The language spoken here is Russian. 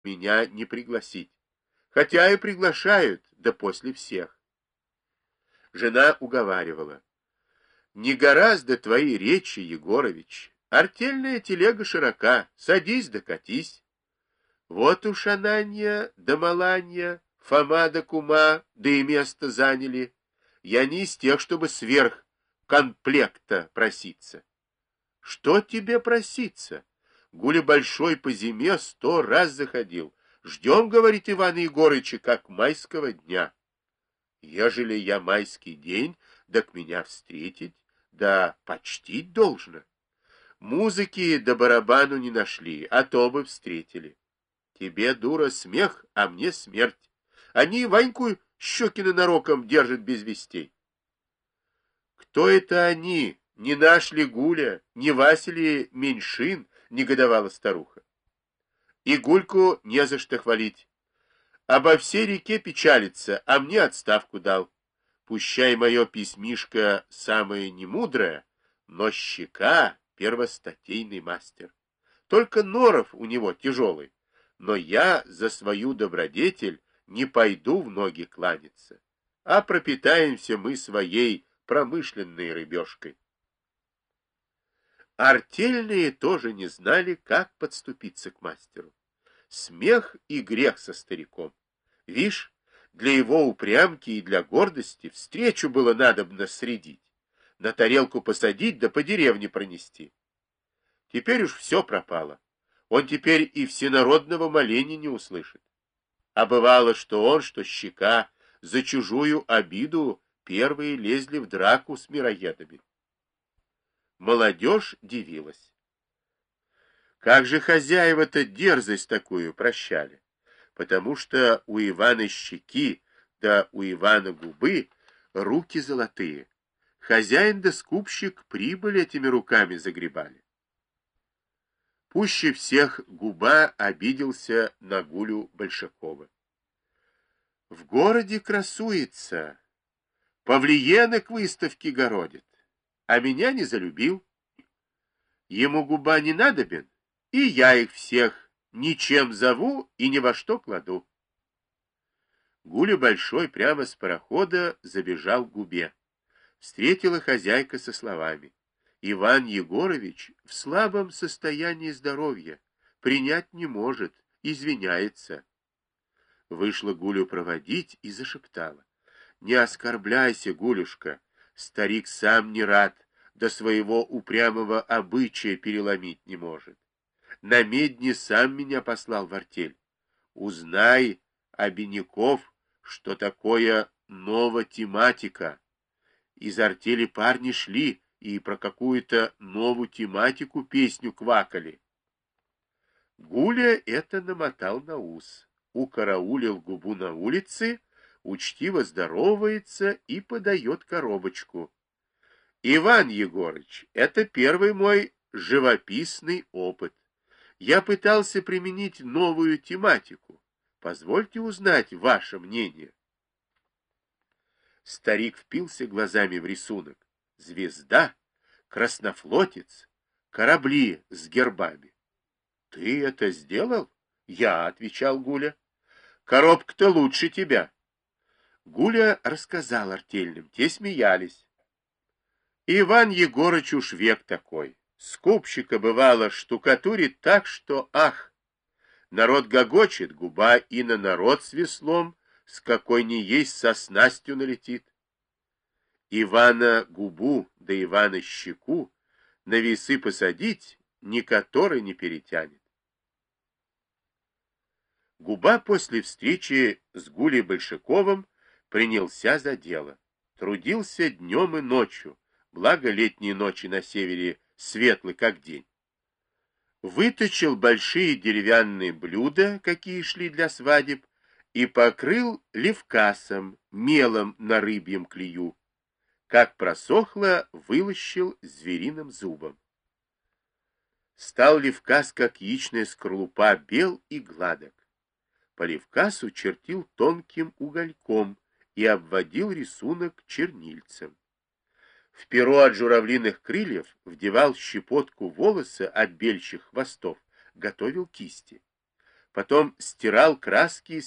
меня не пригласить. Хотя и приглашают, да после всех. Жена уговаривала. Не гораздо твои речи, Егорович. Артельная телега широка, садись да катись. Вот уж Ананья да Маланья, Фома да Кума, да и место заняли. Я не из тех, чтобы сверх комплекта проситься. Что тебе проситься? Гуля большой по зиме 100 раз заходил. Ждем, говорит Ивана Егорыча, как майского дня. Ежели я майский день, так меня встретить, да почтить должно. Музыки до барабану не нашли, а то бы встретили. Тебе, дура, смех, а мне смерть. Они Ваньку Щекина нароком держат без вестей. Кто это они? Не наш ли Гуля, не Василий Меньшин, негодовала старуха. И Гульку не за что хвалить. Обо всей реке печалится, а мне отставку дал. Пущай мое письмишко самое немудрое, но щека первостатейный мастер. Только норов у него тяжелый, но я за свою добродетель не пойду в ноги кланяться, а пропитаемся мы своей промышленной рыбешкой. Артельные тоже не знали, как подступиться к мастеру. Смех и грех со стариком. Вишь, для его упрямки и для гордости встречу было надобно средить, на тарелку посадить да по деревне пронести. Теперь уж все пропало. Он теперь и всенародного моления не услышит. А бывало, что он, что щека, за чужую обиду первые лезли в драку с мироедами. Молодежь дивилась. Как же хозяева-то дерзость такую прощали? Потому что у Ивана щеки, да у Ивана губы руки золотые. Хозяин да скупщик прибыль этими руками загребали. Пуще всех Губа обиделся на Гулю Большакова. В городе красуется, павлиены к выставке городит, а меня не залюбил. Ему Губа не надобен, и я их всех ничем зову и ни во что кладу. Гуля Большой прямо с парохода забежал к Губе. Встретила хозяйка со словами: Иван Егорович в слабом состоянии здоровья, принять не может, извиняется. Вышла Гулю проводить и зашептала: не оскорбляйся, Гулюшка, старик сам не рад, до своего упрямого обычая переломить не может. На медне сам меня послал в артель. Узнай, обиняков, что такое новотематика. Из артели парни шли и про какую-то новую тематику песню квакали. Гуля это намотал на ус, укараулил Губу на улице, учтиво здоровается и подает коробочку. Иван Егорыч, это первый мой живописный опыт. Я пытался применить новую тематику. Позвольте узнать ваше мнение. Старик впился глазами в рисунок. Звезда, краснофлотец, корабли с гербами. — Ты это сделал? — Я, — отвечал Гуля. — Коробка-то лучше тебя. Гуля рассказал артельным, те смеялись. Иван Егорыч уж век такой. Скупщика, бывало, штукатурит так, что ах! Народ гогочет, Губа и на народ с веслом, с какой ни есть со снастью налетит. Ивана Губу да Ивана Щеку на весы посадить, ни который не перетянет. Губа после встречи с Гулей Большаковым принялся за дело. Трудился днем и ночью, благо летние ночи на севере светлы, как день. Выточил большие деревянные блюда, какие шли для свадеб, и покрыл левкасом, мелом на рыбьем клею. Как просохло, вылущил звериным зубом. Стал левкас, как яичная скорлупа, бел и гладок. По левкасу чертил тонким угольком и обводил рисунок чернильцем. В перо от журавлиных крыльев вдевал щепотку волоса от бельчих хвостов, готовил кисти. потом стирал краски